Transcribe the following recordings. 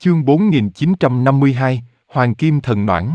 Chương 4952, Hoàng Kim Thần Noãn.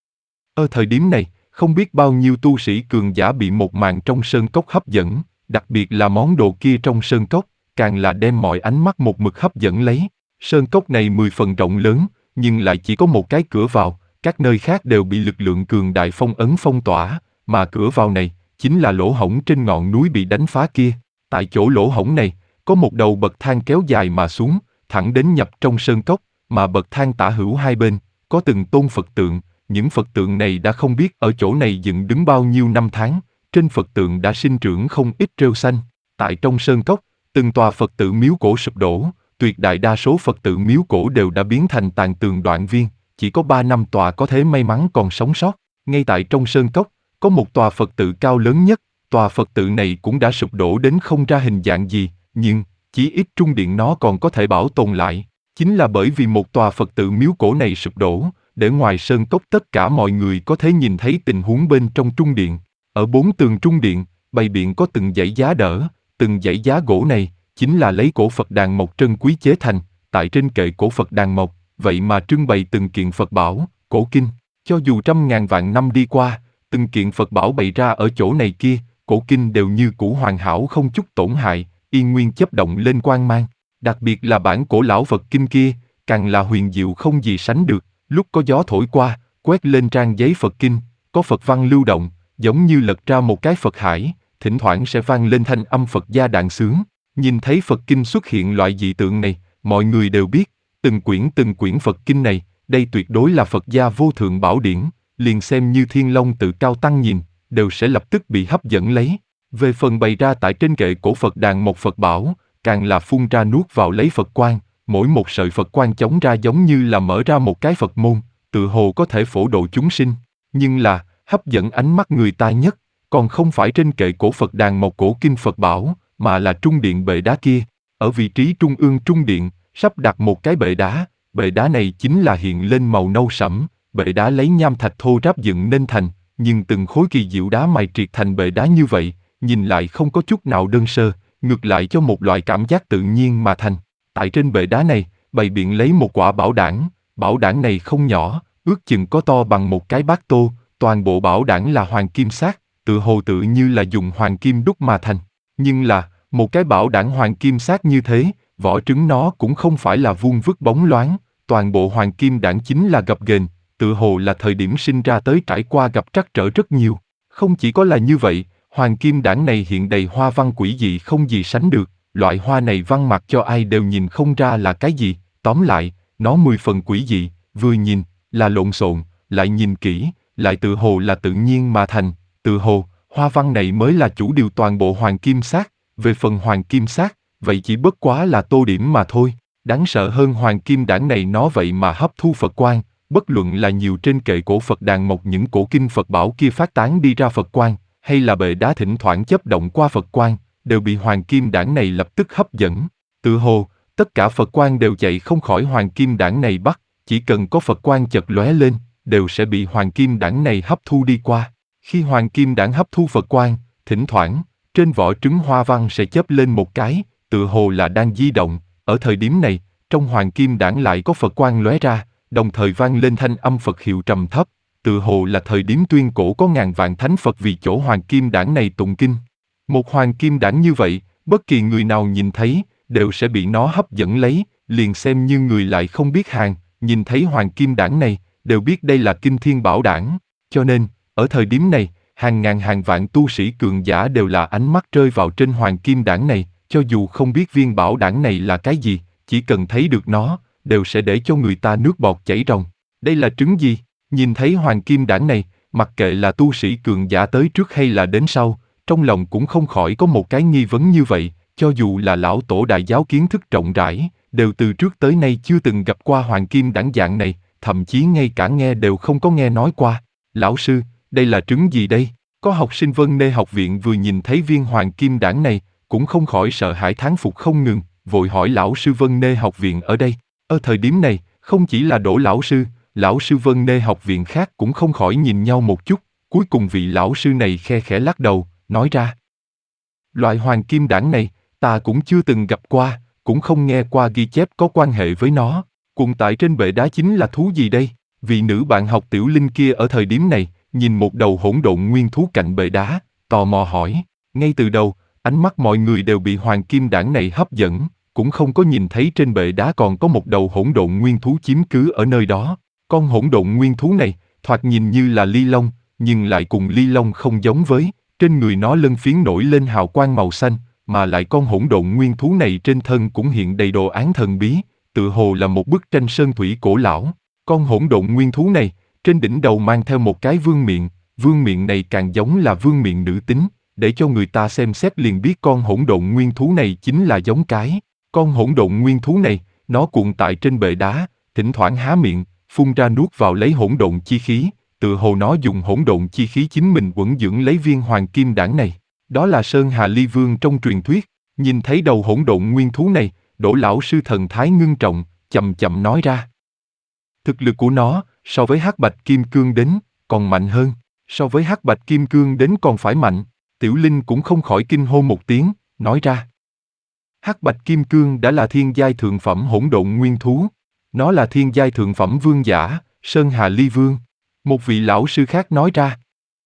Ở thời điểm này, không biết bao nhiêu tu sĩ cường giả bị một màn trong sơn cốc hấp dẫn, đặc biệt là món đồ kia trong sơn cốc, càng là đem mọi ánh mắt một mực hấp dẫn lấy. Sơn cốc này 10 phần rộng lớn, nhưng lại chỉ có một cái cửa vào, các nơi khác đều bị lực lượng cường đại phong ấn phong tỏa, mà cửa vào này, chính là lỗ hổng trên ngọn núi bị đánh phá kia. Tại chỗ lỗ hổng này, có một đầu bậc thang kéo dài mà xuống, thẳng đến nhập trong sơn cốc, mà bậc thang tả hữu hai bên, có từng tôn Phật tượng, những Phật tượng này đã không biết ở chỗ này dựng đứng bao nhiêu năm tháng, trên Phật tượng đã sinh trưởng không ít rêu xanh. Tại trong sơn cốc, từng tòa Phật tự miếu cổ sụp đổ, tuyệt đại đa số Phật tự miếu cổ đều đã biến thành tàn tường đoạn viên, chỉ có 3-5 tòa có thể may mắn còn sống sót. Ngay tại trong sơn cốc, có một tòa Phật tự cao lớn nhất, tòa Phật tự này cũng đã sụp đổ đến không ra hình dạng gì, nhưng chí ít trung điện nó còn có thể bảo tồn lại. Chính là bởi vì một tòa Phật tự miếu cổ này sụp đổ, để ngoài sơn cốc tất cả mọi người có thể nhìn thấy tình huống bên trong trung điện. Ở 4 tường trung điện, bày biện có từng dãy giá đỡ, từng dãy giá gỗ này, chính là lấy cổ Phật đàn mộc trân quý chế thành, tại trên kệ cổ Phật đàn mộc, vậy mà trưng bày từng kiện Phật bảo, cổ kinh. Cho dù trăm ngàn vạn năm đi qua, từng kiện Phật bảo bày ra ở chỗ này kia, cổ kinh đều như cũ hoàn hảo không chút tổn hại, yên nguyên chớp động lên quang mang. Đặc biệt là bản cổ lão Phật kinh kia, càng là huyền diệu không gì sánh được. Lúc có gió thổi qua, quét lên trang giấy Phật kinh, có Phật văn lưu động, giống như lật ra một cái Phật hải, thỉnh thoảng sẽ vang lên thanh âm Phật gia đạn xướng. Nhìn thấy Phật kinh xuất hiện loại dị tượng này, mọi người đều biết, từng quyển Phật kinh này, đây tuyệt đối là Phật gia vô thượng bảo điển, liền xem như Thiên Long Tự cao tăng nhìn, đều sẽ lập tức bị hấp dẫn lấy. Về phần bày ra tại trên kệ cổ Phật đàn một Phật bảo, càng là phun ra nuốt vào lấy Phật quang, mỗi một sợi Phật quang chống ra giống như là mở ra một cái Phật môn, tự hồ có thể phổ độ chúng sinh. Nhưng là, hấp dẫn ánh mắt người ta nhất, còn không phải trên kệ cổ Phật đàn một cổ kinh Phật bảo, mà là trung điện bệ đá kia. Ở vị trí trung ương trung điện, sắp đặt một cái bệ đá này chính là hiện lên màu nâu sẫm, bệ đá lấy nham thạch thô ráp dựng nên thành, nhưng từng khối kỳ diệu đá mài triệt thành bệ đá như vậy, nhìn lại không có chút nào đơn sơ, ngược lại cho một loại cảm giác tự nhiên mà thành. Tại trên bệ đá này, bày biện lấy một quả bảo đản này không nhỏ, ước chừng có to bằng một cái bát tô, toàn bộ bảo đản là hoàng kim sát, tự hồ tự như là dùng hoàng kim đúc mà thành. Nhưng là, một cái bảo đản hoàng kim sát như thế, vỏ trứng nó cũng không phải là vuông vức bóng loáng, toàn bộ hoàng kim đản chính là gập ghềnh, tự hồ là thời điểm sinh ra tới trải qua gặp trắc trở rất nhiều. Không chỉ có là như vậy, hoàng kim đản này hiện đầy hoa văn quỷ dị không gì sánh được, loại hoa này văn mặc cho ai đều nhìn không ra là cái gì, tóm lại, nó 10 phần quỷ dị, vừa nhìn, là lộn xộn, lại nhìn kỹ, lại tự hồ là tự nhiên mà thành, tự hồ, hoa văn này mới là chủ điều toàn bộ hoàng kim sát, về phần hoàng kim sát, vậy chỉ bất quá là tô điểm mà thôi. Đáng sợ hơn hoàng kim đản này nó vậy mà hấp thu Phật quang, bất luận là nhiều trên kệ cổ Phật đàn mộc những cổ kinh Phật bảo kia phát tán đi ra Phật quang, hay là bệ đá thỉnh thoảng chớp động qua Phật quang, đều bị hoàng kim đản này lập tức hấp dẫn. Tự hồ, tất cả Phật quang đều chạy không khỏi hoàng kim đản này bắt, chỉ cần có Phật quang chật lóe lên, đều sẽ bị hoàng kim đản này hấp thu đi qua. Khi hoàng kim đản hấp thu Phật quang, thỉnh thoảng, trên vỏ trứng hoa văn sẽ chớp lên một cái, tự hồ là đang di động. Ở thời điểm này, trong hoàng kim đản lại có Phật quang lóe ra, đồng thời vang lên thanh âm Phật hiệu trầm thấp, tự hồ là thời điểm tuyên cổ có ngàn vạn thánh Phật vì chỗ hoàng kim đản này tụng kinh. Một hoàng kim đản như vậy, bất kỳ người nào nhìn thấy, đều sẽ bị nó hấp dẫn lấy, liền xem như người lại không biết hàng, nhìn thấy hoàng kim đản này, đều biết đây là kinh thiên bảo đản. Cho nên, ở thời điểm này, hàng ngàn hàng vạn tu sĩ cường giả đều là ánh mắt rơi vào trên hoàng kim đản này, cho dù không biết viên bảo đản này là cái gì, chỉ cần thấy được nó, đều sẽ để cho người ta nước bọt chảy ròng. Đây là trứng gì? Nhìn thấy hoàng kim đản này, mặc kệ là tu sĩ cường giả tới trước hay là đến sau, trong lòng cũng không khỏi có một cái nghi vấn như vậy, cho dù là lão tổ đại giáo kiến thức rộng rãi, đều từ trước tới nay chưa từng gặp qua hoàng kim đản dạng này, thậm chí ngay cả nghe đều không có nghe nói qua. Lão sư, đây là trứng gì đây? Có học sinh Vân Nê học viện vừa nhìn thấy viên hoàng kim đản này, cũng không khỏi sợ hãi thán phục không ngừng, vội hỏi lão sư Vân Nê học viện ở đây. Ở thời điểm này, không chỉ là Đỗ lão sư Vân Nê học viện khác cũng không khỏi nhìn nhau một chút, cuối cùng vị lão sư này khe khẽ lắc đầu, nói ra. Loại hoàng kim đản này, ta cũng chưa từng gặp qua, cũng không nghe qua ghi chép có quan hệ với nó. Cuộn tại trên bệ đá chính là thú gì đây? Vị nữ bạn học Tiểu Linh kia ở thời điểm này, nhìn một đầu hỗn độn nguyên thú cạnh bệ đá, tò mò hỏi. Ngay từ đầu, ánh mắt mọi người đều bị hoàng kim đản này hấp dẫn, cũng không có nhìn thấy trên bệ đá còn có một đầu hỗn độn nguyên thú chiếm cứ ở nơi đó. Con hỗn độn nguyên thú này, thoạt nhìn như là ly long, nhưng lại cùng ly long không giống với, trên người nó lân phiến nổi lên hào quang màu xanh, mà lại con hỗn độn nguyên thú này trên thân cũng hiện đầy đồ án thần bí, tựa hồ là một bức tranh sơn thủy cổ lão. Con hỗn độn nguyên thú này, trên đỉnh đầu mang theo một cái vương miện này càng giống là vương miện nữ tính, để cho người ta xem xét liền biết con hỗn độn nguyên thú này chính là giống cái. Con hỗn độn nguyên thú này, nó cuộn tại trên bệ đá, thỉnh thoảng há miệng, phun ra nuốt vào lấy hỗn độn chi khí, tựa hồ nó dùng hỗn độn chi khí chính mình uẩn dưỡng lấy viên hoàng kim đản này. Đó là Sơn Hà Ly Vương trong truyền thuyết. Nhìn thấy đầu hỗn độn nguyên thú này, Đỗ lão sư thần thái ngưng trọng, chậm chậm nói ra. Thực lực của nó, so với hắc bạch kim cương đến, còn mạnh hơn. So với hắc bạch kim cương đến còn phải mạnh. Tiểu Linh cũng không khỏi kinh hô một tiếng, nói ra. Hắc bạch kim cương đã là thiên giai thượng phẩm hỗn độn nguyên thú. Nó là thiên giai thượng phẩm vương giả, Sơn Hà Ly Vương. Một vị lão sư khác nói ra.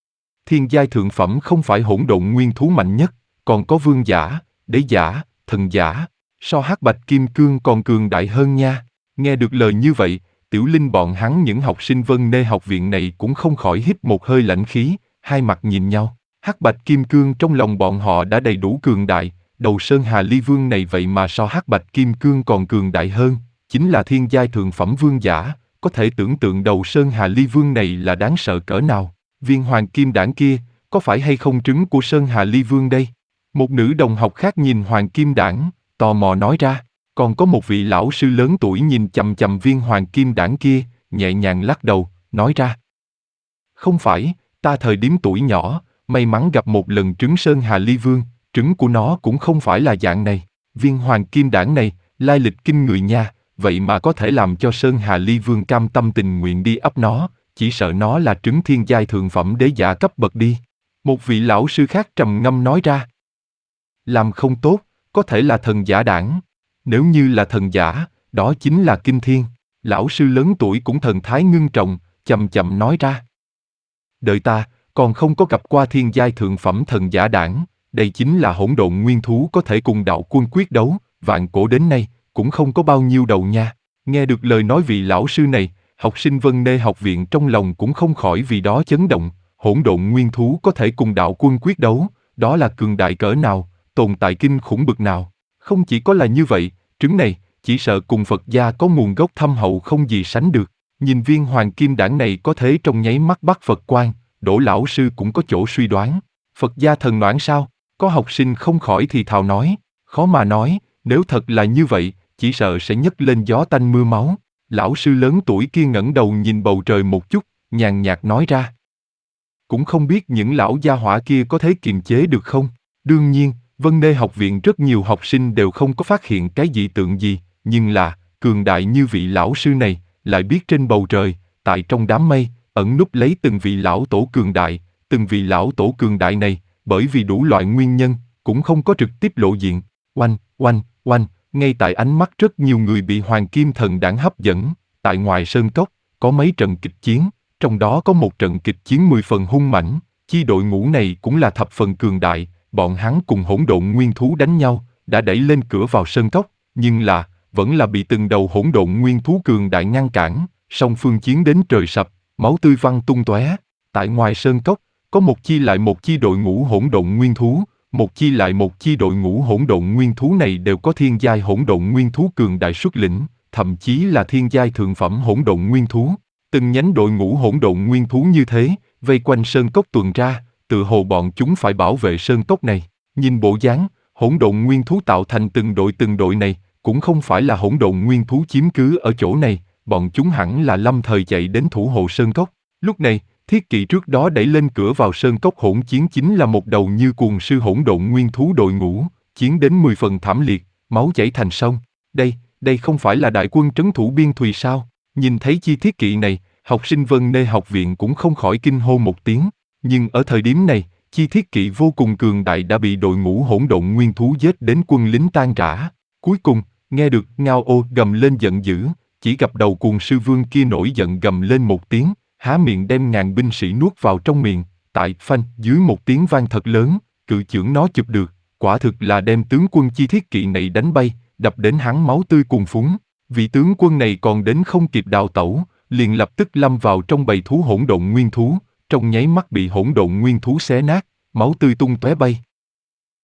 Thiên giai thượng phẩm không phải hỗn độn nguyên thú mạnh nhất, còn có vương giả, đế giả, thần giả, so hắc bạch kim cương còn cường đại hơn nha. Nghe được lời như vậy, Tiểu Linh bọn hắn những học sinh Vân Nê học viện này cũng không khỏi hít một hơi lãnh khí, hai mặt nhìn nhau. Hắc bạch kim cương trong lòng bọn họ đã đầy đủ cường đại, đầu Sơn Hà Ly Vương này vậy mà so hắc bạch kim cương còn cường đại hơn, chính là thiên giai thượng phẩm vương giả, có thể tưởng tượng đầu Sơn Hà Ly Vương này là đáng sợ cỡ nào. Viên hoàng kim đản kia, có phải hay không trứng của Sơn Hà Ly Vương đây? Một nữ đồng học khác nhìn hoàng kim đản, tò mò nói ra. Còn có một vị lão sư lớn tuổi nhìn chằm chằm viên hoàng kim đản kia, nhẹ nhàng lắc đầu, nói ra. Không phải, ta thời điểm tuổi nhỏ, may mắn gặp một lần trứng Sơn Hà Ly Vương, trứng của nó cũng không phải là dạng này. Viên hoàng kim đản này, lai lịch kinh người nha, vậy mà có thể làm cho Sơn Hà Ly Vương cam tâm tình nguyện đi ấp nó, chỉ sợ nó là trứng thiên giai thượng phẩm đế giả cấp bậc đi. Một vị lão sư khác trầm ngâm nói ra. Làm không tốt, có thể là thần giả đản. Nếu như là thần giả, đó chính là kinh thiên. Lão sư lớn tuổi cũng thần thái ngưng trọng, chậm chậm nói ra. Đợi ta, còn không có gặp qua thiên giai thượng phẩm thần giả đản, đây chính là hỗn độn nguyên thú có thể cùng đạo quân quyết đấu, vạn cổ đến nay, cũng không có bao nhiêu đầu nha. Nghe được lời nói vị lão sư này, học sinh Vân Nê học viện trong lòng cũng không khỏi vì đó chấn động, hỗn độn nguyên thú có thể cùng đạo quân quyết đấu, đó là cường đại cỡ nào, tồn tại kinh khủng bực nào. Không chỉ có là như vậy, trứng này, chỉ sợ cùng Phật gia có nguồn gốc thâm hậu không gì sánh được. Nhìn viên hoàng kim đản này có thế trong nháy mắt bắt Phật quan, Đỗ lão sư cũng có chỗ suy đoán. Phật gia thần noãn sao? Có học sinh không khỏi thì thào nói, khó mà nói, nếu thật là như vậy, chỉ sợ sẽ nhấc lên gió tanh mưa máu. Lão sư lớn tuổi kia ngẩng đầu nhìn bầu trời một chút, nhàn nhạt nói ra. Cũng không biết những lão gia hỏa kia có thể kiềm chế được không? Đương nhiên, Vân Nê học viện rất nhiều học sinh đều không có phát hiện cái dị tượng gì, nhưng là, cường đại như vị lão sư này, lại biết trên bầu trời, tại trong đám mây, ẩn núp lấy từng vị lão tổ cường đại, từng vị lão tổ cường đại này, bởi vì đủ loại nguyên nhân, cũng không có trực tiếp lộ diện. Oanh, oanh, oanh, ngay tại ánh mắt rất nhiều người bị hoàng kim thần đản hấp dẫn, tại ngoài sơn cốc, có mấy trận kịch chiến, trong đó có một trận kịch chiến 10 phần hung mãnh, chi đội ngũ này cũng là thập phần cường đại, bọn hắn cùng hỗn độn nguyên thú đánh nhau, đã đẩy lên cửa vào sơn cốc, nhưng là, vẫn là bị từng đầu hỗn độn nguyên thú cường đại ngăn cản, song phương chiến đến trời sập, máu tươi văng tung tóe. Tại ngoài sơn cốc, có một chi đội ngũ hỗn độn nguyên thú, một chi đội ngũ hỗn độn nguyên thú này đều có thiên giai hỗn độn nguyên thú cường đại xuất lĩnh, thậm chí là thiên giai thượng phẩm hỗn độn nguyên thú. Từng nhánh đội ngũ hỗn độn nguyên thú như thế, vây quanh sơn cốc tuần tra, tự hồ bọn chúng phải bảo vệ sơn cốc này. Nhìn bộ dáng, hỗn độn nguyên thú tạo thành từng đội này, cũng không phải là hỗn độn nguyên thú chiếm cứ ở chỗ này, bọn chúng hẳn là lâm thời chạy đến thủ hộ sơn cốc. Lúc này, thiết kỵ trước đó đẩy lên cửa vào sơn cốc hỗn chiến chính là một đầu như cuồng sư hỗn độn nguyên thú đội ngũ, chiến đến 10 phần thảm liệt, máu chảy thành sông. Đây không phải là đại quân trấn thủ biên thùy sao? Nhìn thấy chi thiết kỵ này, học sinh Vân Nê học viện cũng không khỏi kinh hô một tiếng. Nhưng ở thời điểm này, chi thiết kỵ vô cùng cường đại đã bị đội ngũ hỗn độn nguyên thú giết đến quân lính tan rã. Cuối cùng, nghe được Ngao Ô gầm lên giận dữ, chỉ gặp đầu cuồng sư vương kia nổi giận gầm lên một tiếng, há miệng đem ngàn binh sĩ nuốt vào trong miệng, tại phanh dưới một tiếng vang thật lớn, cự chưởng nó chụp được, quả thực là đem tướng quân chi thiết kỵ này đánh bay, đập đến hắn máu tươi cuồn phúng. Vị tướng quân này còn đến không kịp đào tẩu, liền lập tức lâm vào trong bầy thú hỗn độn nguyên thú, trong nháy mắt bị hỗn độn nguyên thú xé nát, máu tươi tung tóe bay,